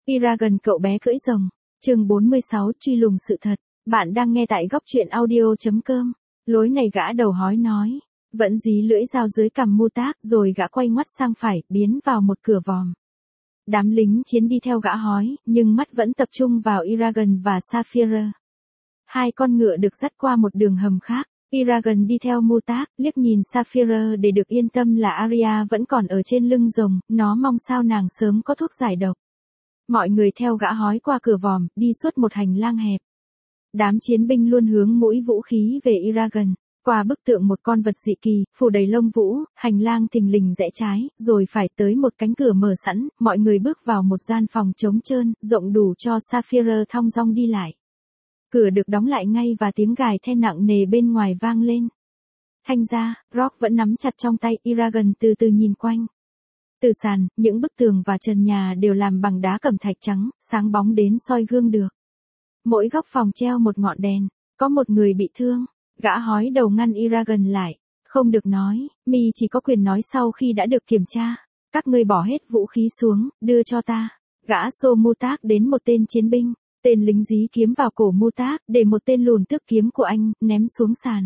Eragon cậu bé cưỡi rồng. Chương 46 truy lùng sự thật. Bạn đang nghe tại góc truyện audio.com. Lối này gã đầu hói nói. Vẫn dí lưỡi dao dưới cằm Mutak rồi gã quay ngoắt sang phải, biến vào một cửa vòm. Đám lính chiến đi theo gã hói, nhưng mắt vẫn tập trung vào Eragon và Saphira. Hai con ngựa được dắt qua một đường hầm khác. Eragon đi theo Mutak, liếc nhìn Saphira để được yên tâm là Arya vẫn còn ở trên lưng rồng, nó mong sao nàng sớm có thuốc giải độc. Mọi người theo gã hói qua cửa vòm, đi suốt một hành lang hẹp. Đám chiến binh luôn hướng mũi vũ khí về Eragon. Qua bức tượng một con vật dị kỳ, phủ đầy lông vũ, hành lang thình lình rẽ trái, rồi phải tới một cánh cửa mở sẵn, mọi người bước vào một gian phòng trống trơn, rộng đủ cho Saphira thong dong đi lại. Cửa được đóng lại ngay và tiếng gài then nặng nề bên ngoài vang lên. Thanh ra, Rock vẫn nắm chặt trong tay, Eragon từ từ nhìn quanh. Từ sàn, những bức tường và trần nhà đều làm bằng đá cẩm thạch trắng, sáng bóng đến soi gương được. Mỗi góc phòng treo một ngọn đèn, có một người bị thương. Gã hói đầu ngăn Eragon lại. Không được nói, mi chỉ có quyền nói sau khi đã được kiểm tra. Các ngươi bỏ hết vũ khí xuống, đưa cho ta. Gã xô Mutak đến một tên chiến binh. Tên lính dí kiếm vào cổ Mutak, để một tên lùn tước kiếm của anh, ném xuống sàn.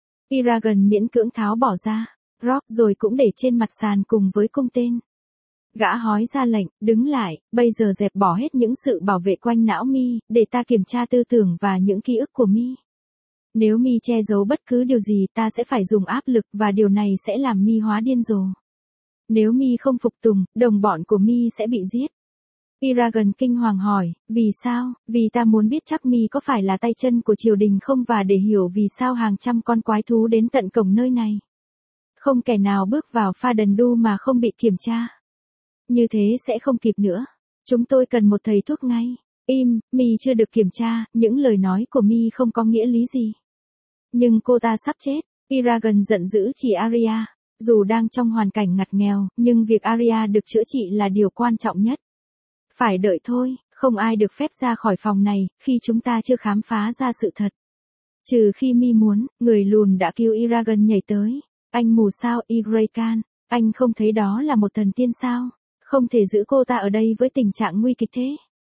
Eragon miễn cưỡng tháo bỏ ra. Rock rồi cũng để trên mặt sàn cùng với cung tên. Gã hói ra lệnh, đứng lại, bây giờ dẹp bỏ hết những sự bảo vệ quanh não mi, để ta kiểm tra tư tưởng và những ký ức của mi. Nếu mi che giấu bất cứ điều gì ta sẽ phải dùng áp lực và điều này sẽ làm mi hóa điên rồ. Nếu mi không phục tùng, đồng bọn của mi sẽ bị giết. Eragon kinh hoàng hỏi, vì sao? Vì ta muốn biết chắc mi có phải là tay chân của triều đình không và để hiểu vì sao hàng trăm con quái thú đến tận cổng nơi này. Không kẻ nào bước vào pha đần đu mà không bị kiểm tra. Như thế sẽ không kịp nữa. Chúng tôi cần một thầy thuốc ngay. Im, mi chưa được kiểm tra, những lời nói của mi không có nghĩa lý gì. Nhưng cô ta sắp chết. Eragon giận dữ chỉ Arya. Dù đang trong hoàn cảnh ngặt nghèo, nhưng việc Arya được chữa trị là điều quan trọng nhất. Phải đợi thôi, không ai được phép ra khỏi phòng này, khi chúng ta chưa khám phá ra sự thật. Trừ khi mi muốn, người lùn đã cứu Eragon nhảy tới. Anh mù sao, Igrakan? Anh không thấy đó là một thần tiên sao? Không thể giữ cô ta ở đây với tình trạng nguy kịch thế.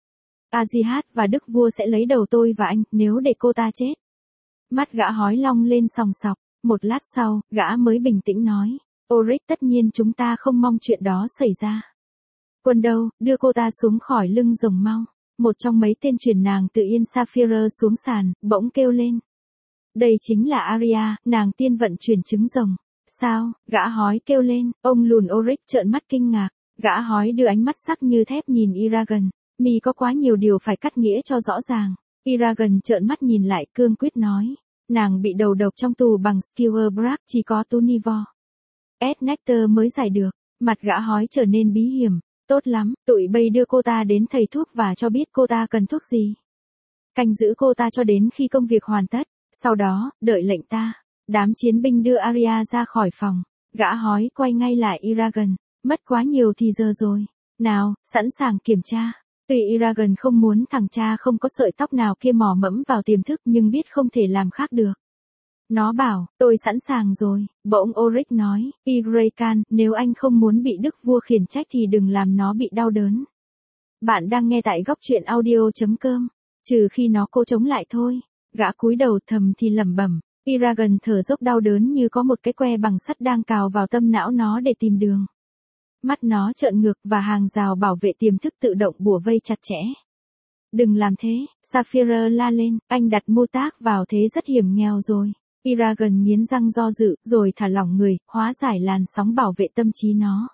Azihat và Đức Vua sẽ lấy đầu tôi và anh, nếu để cô ta chết. Mắt gã hói long lên sòng sọc. Một lát sau, gã mới bình tĩnh nói. Oryx, tất nhiên chúng ta không mong chuyện đó xảy ra. Quân đâu, đưa cô ta xuống khỏi lưng rồng mau. Một trong mấy tên truyền nàng tự yên Saphira xuống sàn, bỗng kêu lên. Đây chính là Arya, nàng tiên vận truyền trứng rồng. Sao? Gã hói kêu lên, ông lùn Oryx trợn mắt kinh ngạc. Gã hói đưa ánh mắt sắc như thép nhìn Eragon. Mi có quá nhiều điều phải cắt nghĩa cho rõ ràng. Eragon trợn mắt nhìn lại, cương quyết nói. Nàng bị đầu độc trong tù bằng Skewer Brack, chỉ có Tunivor S. Nectar mới giải được. Mặt gã hói trở nên bí hiểm. Tốt lắm, tụi bay đưa cô ta đến thầy thuốc và cho biết cô ta cần thuốc gì. Canh giữ cô ta cho đến khi công việc hoàn tất. Sau đó, đợi lệnh ta. Đám chiến binh đưa Arya ra khỏi phòng. Gã hói quay ngay lại Eragon. Mất quá nhiều thì giờ rồi. Nào, sẵn sàng kiểm tra. Tuy Eragon không muốn thằng cha không có sợi tóc nào kia mò mẫm vào tiềm thức nhưng biết không thể làm khác được. Nó bảo, tôi sẵn sàng rồi. Bỗng Oryx nói, Igrakan, nếu anh không muốn bị Đức Vua khiển trách thì đừng làm nó bị đau đớn. Bạn đang nghe tại góc truyện audio.com. Trừ khi nó cố chống lại thôi. Gã cúi đầu thầm thì lẩm bẩm. Eragon thở dốc đau đớn như có một cái que bằng sắt đang cào vào tâm não nó để tìm đường. Mắt nó trợn ngược và hàng rào bảo vệ tiềm thức tự động bủa vây chặt chẽ. Đừng làm thế, Saphira la lên, anh đặt Mutak vào thế rất hiểm nghèo rồi. Eragon nghiến răng do dự, rồi thả lỏng người, hóa giải làn sóng bảo vệ tâm trí nó.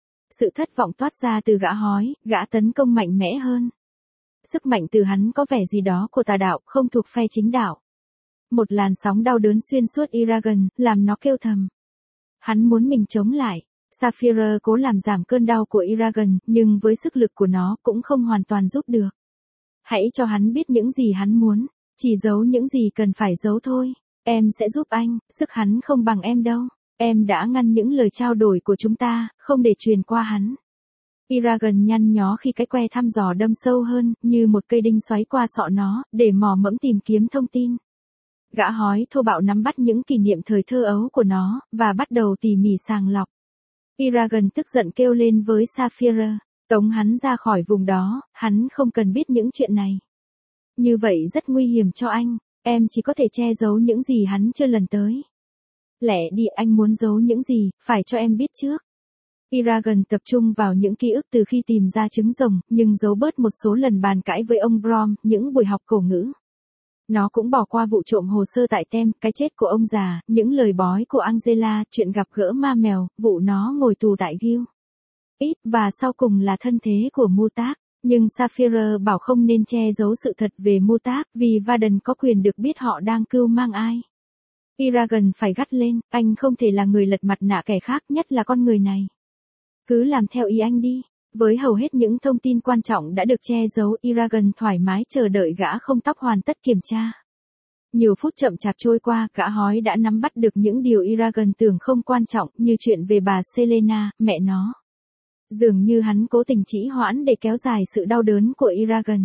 Sự thất vọng toát ra từ gã hói, gã tấn công mạnh mẽ hơn. Sức mạnh từ hắn có vẻ gì đó của tà đạo, không thuộc phe chính đạo. Một làn sóng đau đớn xuyên suốt Eragon, làm nó kêu thầm. Hắn muốn mình chống lại. Saphira cố làm giảm cơn đau của Eragon, nhưng với sức lực của nó cũng không hoàn toàn giúp được. Hãy cho hắn biết những gì hắn muốn, chỉ giấu những gì cần phải giấu thôi. Em sẽ giúp anh, sức hắn không bằng em đâu. Em đã ngăn những lời trao đổi của chúng ta, không để truyền qua hắn. Eragon nhăn nhó khi cái que thăm dò đâm sâu hơn, như một cây đinh xoáy qua sọ nó, để mò mẫm tìm kiếm thông tin. Gã hói thô bạo nắm bắt những kỷ niệm thời thơ ấu của nó, và bắt đầu tỉ mỉ sàng lọc. Eragon tức giận kêu lên với Saphira. Tống hắn ra khỏi vùng đó, hắn không cần biết những chuyện này. Như vậy rất nguy hiểm cho anh, em chỉ có thể che giấu những gì hắn chưa lần tới. Lẽ đi, anh muốn giấu những gì, phải cho em biết trước. Eragon tập trung vào những ký ức từ khi tìm ra trứng rồng, nhưng giấu bớt một số lần bàn cãi với ông Brom, những buổi học cổ ngữ. Nó cũng bỏ qua vụ trộm hồ sơ tại Tem, cái chết của ông già, những lời bói của Angela, chuyện gặp gỡ ma mèo, vụ nó ngồi tù tại Gil. Ít, và sau cùng là thân thế của Mutak. Nhưng Sapphire bảo không nên che giấu sự thật về Mutak, vì Varden có quyền được biết họ đang cưu mang ai. Eragon phải gắt lên, anh không thể là người lật mặt nạ kẻ khác, nhất là con người này. Cứ làm theo ý anh đi. Với hầu hết những thông tin quan trọng đã được che giấu, Eragon thoải mái chờ đợi gã không tóc hoàn tất kiểm tra. Nhiều phút chậm chạp trôi qua, gã hói đã nắm bắt được những điều Eragon tưởng không quan trọng, như chuyện về bà Selena, mẹ nó. Dường như hắn cố tình trì hoãn để kéo dài sự đau đớn của Eragon.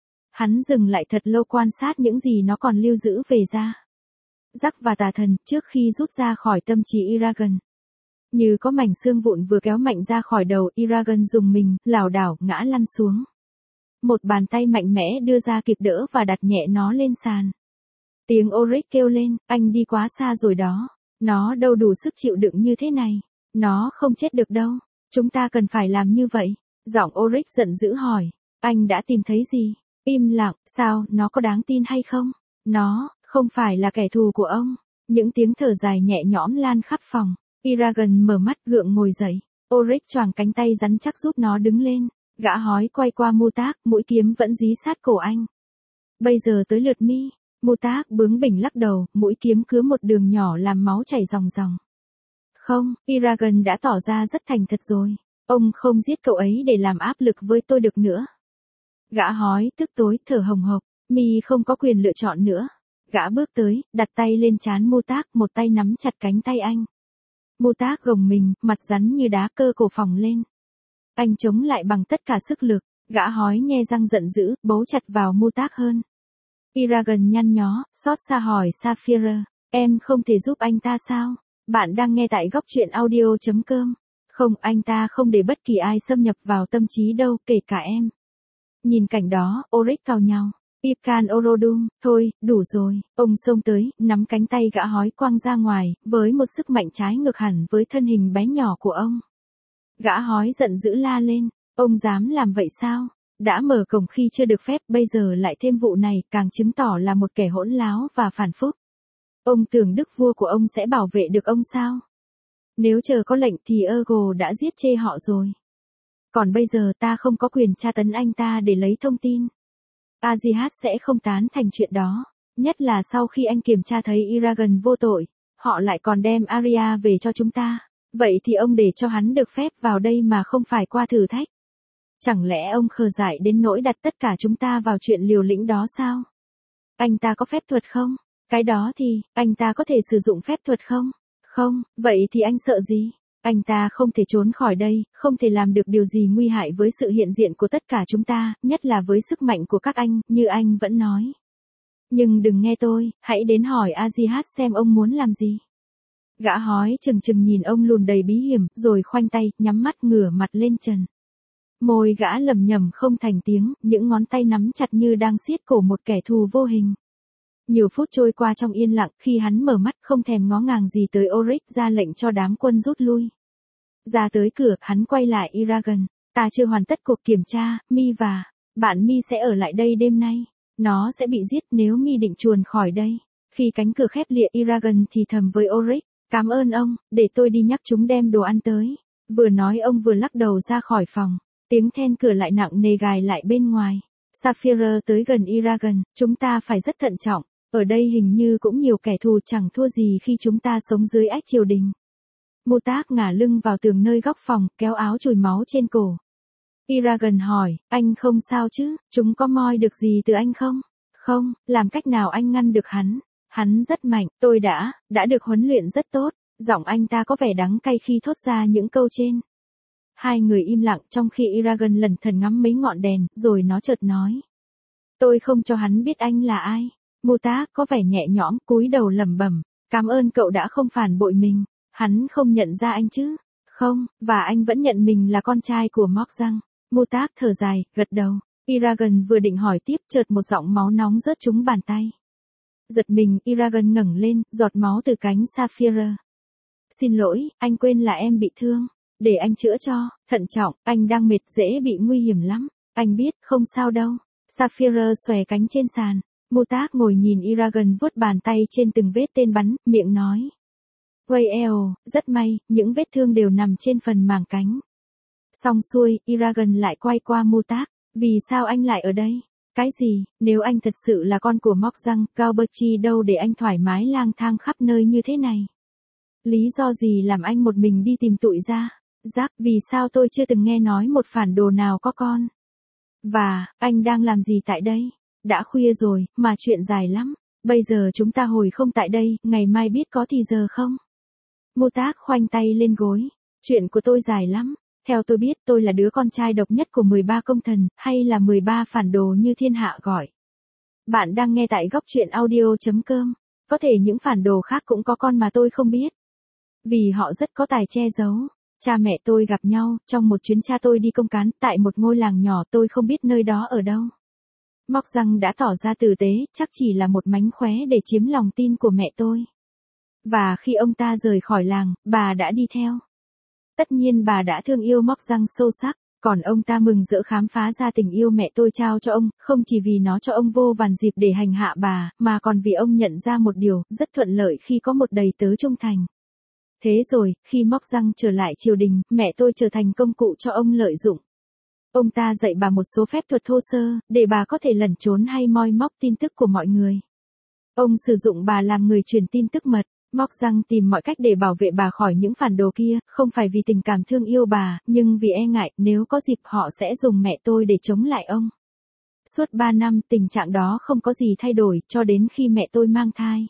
Hắn dừng lại thật lâu quan sát những gì nó còn lưu giữ về da, rắc và tà thần trước khi rút ra khỏi tâm trí Eragon. Như có mảnh xương vụn vừa kéo mạnh ra khỏi đầu, Eragon dùng mình, lảo đảo, ngã lăn xuống. Một bàn tay mạnh mẽ đưa ra kịp đỡ và đặt nhẹ nó lên sàn. Tiếng Oryx kêu lên, anh đi quá xa rồi đó. Nó đâu đủ sức chịu đựng như thế này. Nó không chết được đâu. Chúng ta cần phải làm như vậy. Giọng Oryx giận dữ hỏi. Anh đã tìm thấy gì? Im lặng, sao, nó có đáng tin hay không? Nó, không phải là kẻ thù của ông. Những tiếng thở dài nhẹ nhõm lan khắp phòng. Eragon mở mắt gượng ngồi dậy. Oryx choàng cánh tay rắn chắc giúp nó đứng lên. Gã hói quay qua Mutak, mũi kiếm vẫn dí sát cổ anh. Bây giờ tới lượt mi. Mutak bướng bỉnh lắc đầu, mũi kiếm cứa một đường nhỏ làm máu chảy ròng ròng. Không, Eragon đã tỏ ra rất thành thật rồi. Ông không giết cậu ấy để làm áp lực với tôi được nữa. Gã hói tức tối, thở hồng hộc. Mi không có quyền lựa chọn nữa. Gã bước tới, đặt tay lên trán Mutak, một tay nắm chặt cánh tay anh. Mutak gồng mình, mặt rắn như đá, cơ cổ phồng lên. Anh chống lại bằng tất cả sức lực. Gã hói nhe răng giận dữ, bấu chặt vào Mutak hơn. Eragon nhăn nhó, xót xa hỏi Sapphire, em không thể giúp anh ta sao? Bạn đang nghe tại góc truyện audio.com. Không, anh ta không để bất kỳ ai xâm nhập vào tâm trí đâu, kể cả em. Nhìn cảnh đó, Oryx cào nhau. Ipcan Orodum, thôi, đủ rồi. Ông xông tới, nắm cánh tay gã hói quăng ra ngoài, với một sức mạnh trái ngược hẳn với thân hình bé nhỏ của ông. Gã hói giận dữ la lên, ông dám làm vậy sao? Đã mở cổng khi chưa được phép, bây giờ lại thêm vụ này, càng chứng tỏ là một kẻ hỗn láo và phản phúc. Ông tưởng đức vua của ông sẽ bảo vệ được ông sao? Nếu chờ có lệnh thì Ergo đã giết chê họ rồi. Còn bây giờ ta không có quyền tra tấn anh ta để lấy thông tin. Azihat sẽ không tán thành chuyện đó, nhất là sau khi anh kiểm tra thấy Eragon vô tội, họ lại còn đem Arya về cho chúng ta. Vậy thì ông để cho hắn được phép vào đây mà không phải qua thử thách. Chẳng lẽ ông khờ dại đến nỗi đặt tất cả chúng ta vào chuyện liều lĩnh đó sao? Anh ta có phép thuật không? Cái đó thì, anh ta có thể sử dụng phép thuật không? Không, vậy thì anh sợ gì? Anh ta không thể trốn khỏi đây, không thể làm được điều gì nguy hại với sự hiện diện của tất cả chúng ta, nhất là với sức mạnh của các anh, như anh vẫn nói. Nhưng đừng nghe tôi, hãy đến hỏi Azihat xem ông muốn làm gì. Gã hói chừng chừng nhìn ông lùn đầy bí hiểm, rồi khoanh tay, nhắm mắt ngửa mặt lên trần. Môi gã lầm nhầm không thành tiếng, những ngón tay nắm chặt như đang siết cổ một kẻ thù vô hình. Nhiều phút trôi qua trong yên lặng, khi hắn mở mắt không thèm ngó ngàng gì tới Oryx, ra lệnh cho đám quân rút lui. Ra tới cửa, hắn quay lại Eragon. Ta chưa hoàn tất cuộc kiểm tra, Mi và bạn Mi sẽ ở lại đây đêm nay. Nó sẽ bị giết nếu Mi định chuồn khỏi đây. Khi cánh cửa khép lịa, Eragon thì thầm với Oryx, cảm ơn ông, để tôi đi nhắc chúng đem đồ ăn tới. Vừa nói ông vừa lắc đầu ra khỏi phòng. Tiếng then cửa lại nặng nề gài lại bên ngoài. Sapphire tới gần Eragon, chúng ta phải rất thận trọng. Ở đây hình như cũng nhiều kẻ thù, chẳng thua gì khi chúng ta sống dưới ách triều đình. Mutak ngả lưng vào tường nơi góc phòng, kéo áo chùi máu trên cổ. Eragon hỏi, anh không sao chứ, chúng có moi được gì từ anh không? Không, làm cách nào anh ngăn được hắn? Hắn rất mạnh, tôi đã được huấn luyện rất tốt. Giọng anh ta có vẻ đắng cay khi thốt ra những câu trên. Hai người im lặng trong khi Eragon lẩn thẩn ngắm mấy ngọn đèn, rồi nó chợt nói. Tôi không cho hắn biết anh là ai. Mutak có vẻ nhẹ nhõm, cúi đầu lẩm bẩm, cảm ơn cậu đã không phản bội mình. Hắn không nhận ra anh chứ? Không, và anh vẫn nhận mình là con trai của Mokzang. Mutak thở dài, gật đầu. Eragon vừa định hỏi tiếp, chợt một giọng máu nóng rớt trúng bàn tay. Giật mình, Eragon ngẩng lên, giọt máu từ cánh Sapphire. Xin lỗi, anh quên là em bị thương. Để anh chữa cho, thận trọng, anh đang mệt, dễ bị nguy hiểm lắm. Anh biết, không sao đâu. Sapphire xòe cánh trên sàn. Mutak ngồi nhìn Eragon vuốt bàn tay trên từng vết tên bắn, miệng nói. Wael, rất may, những vết thương đều nằm trên phần màng cánh. Xong xuôi, Eragon lại quay qua Mutak. Vì sao anh lại ở đây? Cái gì, nếu anh thật sự là con của Móc Răng, Galberchi đâu để anh thoải mái lang thang khắp nơi như thế này? Lý do gì làm anh một mình đi tìm tụi ra? Jack, vì sao tôi chưa từng nghe nói một phản đồ nào có con? Và, anh đang làm gì tại đây? Đã khuya rồi, mà chuyện dài lắm. Bây giờ chúng ta hồi không tại đây, ngày mai biết có thì giờ không? Mutak khoanh tay lên gối. Chuyện của tôi dài lắm. Theo tôi biết tôi là đứa con trai độc nhất của 13 công thần, hay là 13 phản đồ như thiên hạ gọi. Bạn đang nghe tại góc truyện audio.com. Có thể những phản đồ khác cũng có con mà tôi không biết. Vì họ rất có tài che giấu. Cha mẹ tôi gặp nhau, trong một chuyến cha tôi đi công cán, tại một ngôi làng nhỏ tôi không biết nơi đó ở đâu. Móc Răng đã tỏ ra tử tế, chắc chỉ là một mánh khóe để chiếm lòng tin của mẹ tôi. Và khi ông ta rời khỏi làng, bà đã đi theo. Tất nhiên bà đã thương yêu Móc Răng sâu sắc, còn ông ta mừng rỡ khám phá ra tình yêu mẹ tôi trao cho ông, không chỉ vì nó cho ông vô vàn dịp để hành hạ bà, mà còn vì ông nhận ra một điều, rất thuận lợi khi có một đầy tớ trung thành. Thế rồi, khi Móc Răng trở lại triều đình, mẹ tôi trở thành công cụ cho ông lợi dụng. Ông ta dạy bà một số phép thuật thô sơ, để bà có thể lẩn trốn hay moi móc tin tức của mọi người. Ông sử dụng bà làm người truyền tin tức mật. Móc Răng tìm mọi cách để bảo vệ bà khỏi những phản đồ kia, không phải vì tình cảm thương yêu bà, nhưng vì e ngại, nếu có dịp họ sẽ dùng mẹ tôi để chống lại ông. Suốt 3 năm, tình trạng đó không có gì thay đổi, cho đến khi mẹ tôi mang thai.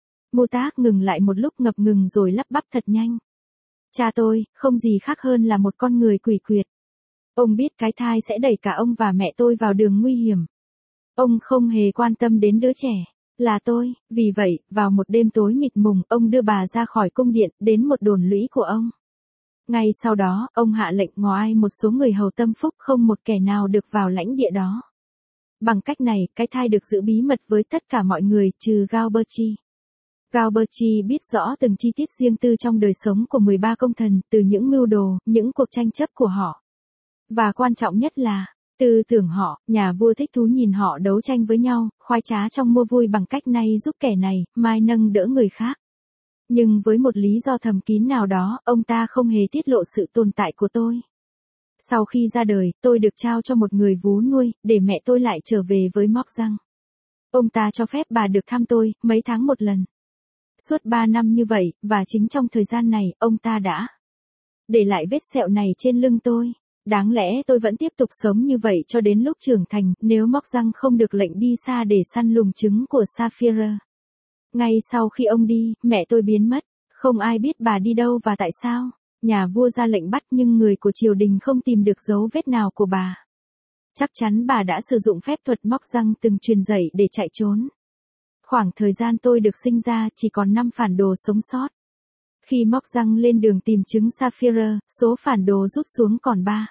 Mutak ngừng lại một lúc ngập ngừng rồi lắp bắp thật nhanh. Cha tôi, không gì khác hơn là một con người quỷ quyệt. Ông biết cái thai sẽ đẩy cả ông và mẹ tôi vào đường nguy hiểm. Ông không hề quan tâm đến đứa trẻ. Là tôi, vì vậy, vào một đêm tối mịt mùng, ông đưa bà ra khỏi cung điện, đến một đồn lũy của ông. Ngay sau đó, ông hạ lệnh ngò ai một số người hầu tâm phúc, không một kẻ nào được vào lãnh địa đó. Bằng cách này, cái thai được giữ bí mật với tất cả mọi người, trừ Galberchi. Galberchi biết rõ từng chi tiết riêng tư trong đời sống của 13 công thần, từ những mưu đồ, những cuộc tranh chấp của họ. Và quan trọng nhất là, tư tưởng họ, nhà vua thích thú nhìn họ đấu tranh với nhau, khoái trá trong mua vui bằng cách này giúp kẻ này, mai nâng đỡ người khác. Nhưng với một lý do thầm kín nào đó, ông ta không hề tiết lộ sự tồn tại của tôi. Sau khi ra đời, tôi được trao cho một người vú nuôi, để mẹ tôi lại trở về với Móc Răng. Ông ta cho phép bà được thăm tôi, mấy tháng một lần. Suốt 3 năm như vậy, và chính trong thời gian này, ông ta đã để lại vết sẹo này trên lưng tôi. Đáng lẽ tôi vẫn tiếp tục sống như vậy cho đến lúc trưởng thành, nếu Móc Răng không được lệnh đi xa để săn lùng trứng của Sapphire. Ngay sau khi ông đi, mẹ tôi biến mất. Không ai biết bà đi đâu và tại sao. Nhà vua ra lệnh bắt nhưng người của triều đình không tìm được dấu vết nào của bà. Chắc chắn bà đã sử dụng phép thuật Móc Răng từng truyền dạy để chạy trốn. Khoảng thời gian tôi được sinh ra chỉ còn 5 phản đồ sống sót. Khi Móc Răng lên đường tìm trứng Sapphire, số phản đồ rút xuống còn 3.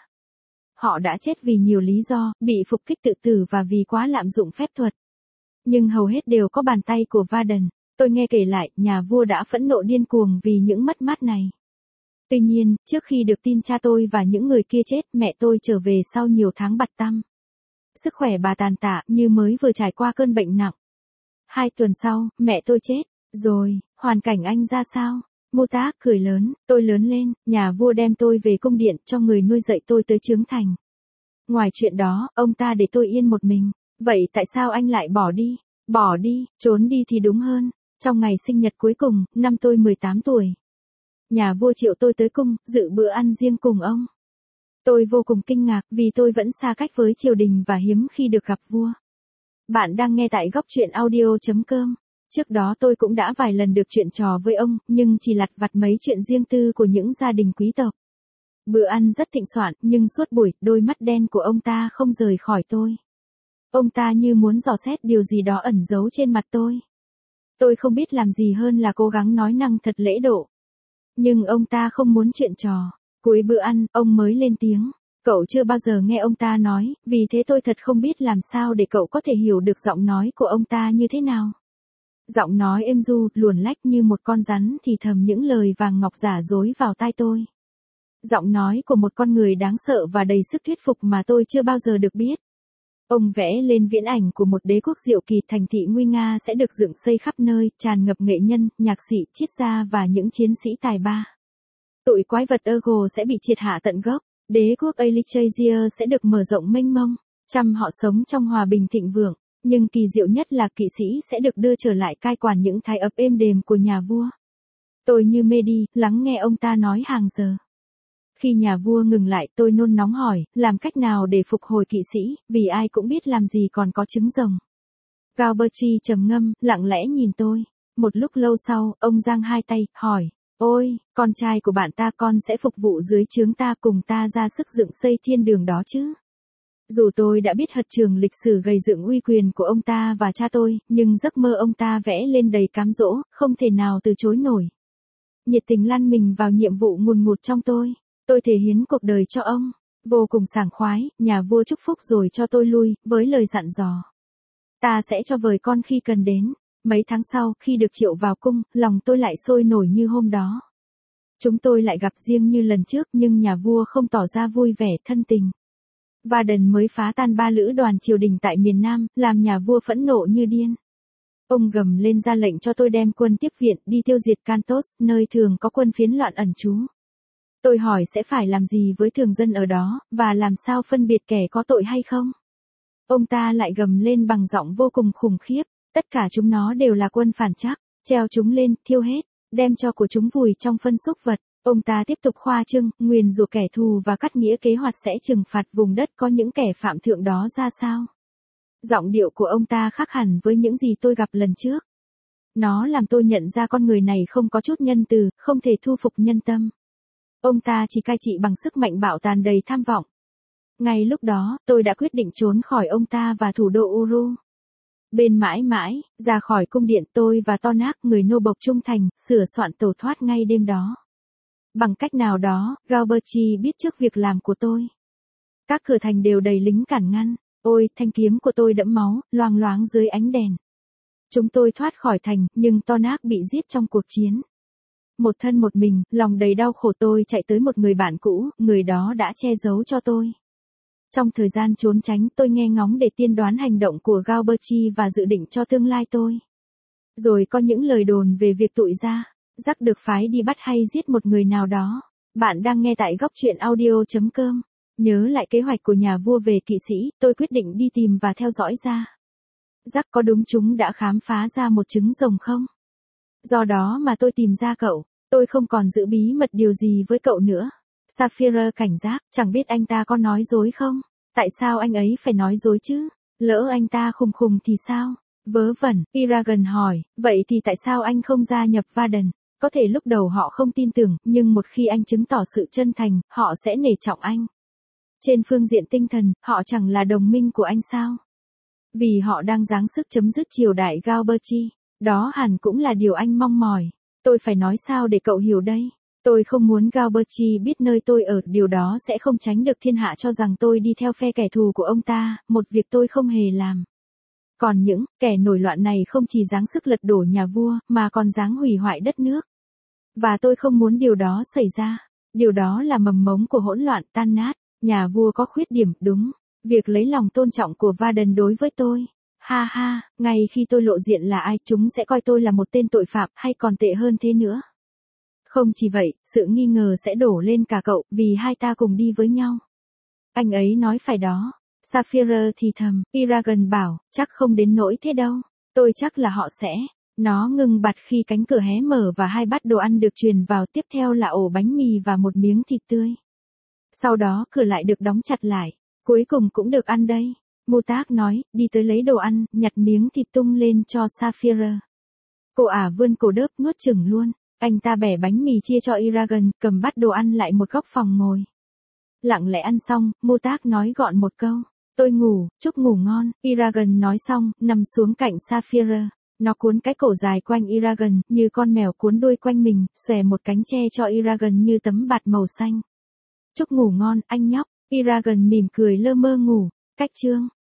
Họ đã chết vì nhiều lý do, bị phục kích tự tử và vì quá lạm dụng phép thuật. Nhưng hầu hết đều có bàn tay của Varden. Tôi nghe kể lại, nhà vua đã phẫn nộ điên cuồng vì những mất mát này. Tuy nhiên, trước khi được tin cha tôi và những người kia chết, mẹ tôi trở về sau nhiều tháng bặt tăm. Sức khỏe bà tàn tạ như mới vừa trải qua cơn bệnh nặng. 2 tuần sau, mẹ tôi chết. Rồi, hoàn cảnh anh ra sao? Mutak cười lớn, tôi lớn lên, nhà vua đem tôi về cung điện cho người nuôi dạy tôi tới trưởng thành. Ngoài chuyện đó, ông ta để tôi yên một mình. Vậy tại sao anh lại bỏ đi? Bỏ đi, trốn đi thì đúng hơn. Trong ngày sinh nhật cuối cùng, năm tôi 18 tuổi. Nhà vua triệu tôi tới cung, dự bữa ăn riêng cùng ông. Tôi vô cùng kinh ngạc vì tôi vẫn xa cách với triều đình và hiếm khi được gặp vua. Bạn đang nghe tại góc truyện audio.com. Trước đó tôi cũng đã vài lần được chuyện trò với ông, nhưng chỉ lặt vặt mấy chuyện riêng tư của những gia đình quý tộc. Bữa ăn rất thịnh soạn, nhưng suốt buổi, đôi mắt đen của ông ta không rời khỏi tôi. Ông ta như muốn dò xét điều gì đó ẩn giấu trên mặt tôi. Tôi không biết làm gì hơn là cố gắng nói năng thật lễ độ. Nhưng ông ta không muốn chuyện trò. Cuối bữa ăn, ông mới lên tiếng. Cậu chưa bao giờ nghe ông ta nói, vì thế tôi thật không biết làm sao để cậu có thể hiểu được giọng nói của ông ta như thế nào. Giọng nói êm ru, luồn lách như một con rắn thì thầm những lời vàng ngọc giả dối vào tai tôi. Giọng nói của một con người đáng sợ và đầy sức thuyết phục mà tôi chưa bao giờ được biết. Ông vẽ lên viễn ảnh của một đế quốc diệu kỳ, thành thị nguy nga sẽ được dựng xây khắp nơi, tràn ngập nghệ nhân, nhạc sĩ, triết gia và những chiến sĩ tài ba. Tụi quái vật Urgo sẽ bị triệt hạ tận gốc, đế quốc Alichasia sẽ được mở rộng mênh mông, trăm họ sống trong hòa bình thịnh vượng, nhưng kỳ diệu nhất là kỵ sĩ sẽ được đưa trở lại cai quản những thái ấp êm đềm của nhà vua. Tôi như mê đi, lắng nghe ông ta nói hàng giờ. Khi nhà vua ngừng lại, tôi nôn nóng hỏi, làm cách nào để phục hồi kỵ sĩ, vì ai cũng biết làm gì còn có trứng rồng. Galberti trầm ngâm, lặng lẽ nhìn tôi. Một lúc lâu sau, ông giang hai tay, hỏi, ôi, con trai của bạn ta, con sẽ phục vụ dưới trướng ta, cùng ta ra sức dựng xây thiên đường đó chứ. Dù tôi đã biết hật trường lịch sử gầy dựng uy quyền của ông ta và cha tôi, nhưng giấc mơ ông ta vẽ lên đầy cám dỗ, không thể nào từ chối nổi. Nhiệt tình lăn mình vào nhiệm vụ ngùn ngụt trong tôi. Tôi thể hiến cuộc đời cho ông. Vô cùng sảng khoái, nhà vua chúc phúc rồi cho tôi lui, với lời dặn dò. Ta sẽ cho vời con khi cần đến. Mấy tháng sau, khi được triệu vào cung, lòng tôi lại sôi nổi như hôm đó. Chúng tôi lại gặp riêng như lần trước, nhưng nhà vua không tỏ ra vui vẻ, thân tình. Varden mới phá tan 3 lữ đoàn triều đình tại miền Nam, làm nhà vua phẫn nộ như điên. Ông gầm lên ra lệnh cho tôi đem quân tiếp viện, đi tiêu diệt Kantos, nơi thường có quân phiến loạn ẩn trú. Tôi hỏi sẽ phải làm gì với thường dân ở đó, và làm sao phân biệt kẻ có tội hay không? Ông ta lại gầm lên bằng giọng vô cùng khủng khiếp, tất cả chúng nó đều là quân phản trắc, treo chúng lên, thiêu hết, đem tro của chúng vùi trong phân xúc vật. Ông ta tiếp tục khoa trương, nguyền rủa kẻ thù và cắt nghĩa kế hoạch sẽ trừng phạt vùng đất có những kẻ phạm thượng đó ra sao. Giọng điệu của ông ta khác hẳn với những gì tôi gặp lần trước. Nó làm tôi nhận ra con người này không có chút nhân từ, không thể thu phục nhân tâm. Ông ta chỉ cai trị bằng sức mạnh bạo tàn đầy tham vọng. Ngay lúc đó, tôi đã quyết định trốn khỏi ông ta và thủ đô Uru. Bên mãi mãi, ra khỏi cung điện, tôi và Tonak, người nô bộc trung thành, sửa soạn tẩu thoát ngay đêm đó. Bằng cách nào đó, Galberti biết trước việc làm của tôi. Các cửa thành đều đầy lính cản ngăn. Ôi, thanh kiếm của tôi đẫm máu, loang loáng dưới ánh đèn. Chúng tôi thoát khỏi thành, nhưng Tonak bị giết trong cuộc chiến. Một thân một mình, lòng đầy đau khổ, tôi chạy tới một người bạn cũ, người đó đã che giấu cho tôi. Trong thời gian trốn tránh, tôi nghe ngóng để tiên đoán hành động của Galberti và dự định cho tương lai tôi. Rồi có những lời đồn về việc tụi ra, Jack được phái đi bắt hay giết một người nào đó. Bạn đang nghe tại góc truyện audio.com. Nhớ lại kế hoạch của nhà vua về kỵ sĩ, tôi quyết định đi tìm và theo dõi ra. Jack có đúng chúng đã khám phá ra một trứng rồng không? Do đó mà tôi tìm ra cậu, tôi không còn giữ bí mật điều gì với cậu nữa. Sapphire cảnh giác, chẳng biết anh ta có nói dối không? Tại sao anh ấy phải nói dối chứ? Lỡ anh ta khùng khùng thì sao? Vớ vẩn, Iragan hỏi, vậy thì tại sao anh không gia nhập Varden? Có thể lúc đầu họ không tin tưởng, nhưng một khi anh chứng tỏ sự chân thành, họ sẽ nể trọng anh. Trên phương diện tinh thần, họ chẳng là đồng minh của anh sao? Vì họ đang giáng sức chấm dứt triều đại Galberti. Đó hẳn cũng là điều anh mong mỏi. Tôi phải nói sao để cậu hiểu đây? Tôi không muốn Galberti biết nơi tôi ở, điều đó sẽ không tránh được thiên hạ cho rằng tôi đi theo phe kẻ thù của ông ta, một việc tôi không hề làm. Còn những kẻ nổi loạn này không chỉ giáng sức lật đổ nhà vua, mà còn giáng hủy hoại đất nước. Và tôi không muốn điều đó xảy ra. Điều đó là mầm mống của hỗn loạn tan nát. Nhà vua có khuyết điểm, đúng. Việc lấy lòng tôn trọng của Varden đối với tôi. Ha ha, ngay khi tôi lộ diện là ai, chúng sẽ coi tôi là một tên tội phạm, hay còn tệ hơn thế nữa. Không chỉ vậy, sự nghi ngờ sẽ đổ lên cả cậu, vì hai ta cùng đi với nhau. Anh ấy nói phải đó. Sapphire thì thầm, Iragan bảo, chắc không đến nỗi thế đâu. Tôi chắc là họ sẽ. Nó ngừng bặt khi cánh cửa hé mở và 2 bát đồ ăn được truyền vào, tiếp theo là ổ bánh mì và một miếng thịt tươi. Sau đó cửa lại được đóng chặt lại. Cuối cùng cũng được ăn đây. Mutak nói, đi tới lấy đồ ăn, nhặt miếng thịt tung lên cho Sapphire. Cô ả vươn cổ đớp nuốt chửng luôn. Anh ta bẻ bánh mì chia cho Iragan, cầm bát đồ ăn lại một góc phòng ngồi. Lặng lẽ ăn xong, Mutak nói gọn một câu. Tôi ngủ, chúc ngủ ngon. Iragan nói xong, nằm xuống cạnh Sapphire. Nó cuốn cái cổ dài quanh Iragan, như con mèo cuốn đuôi quanh mình, xòe một cánh che cho Iragan như tấm bạt màu xanh. Chúc ngủ ngon, anh nhóc. Eragon mỉm cười lơ mơ ngủ. Cách chương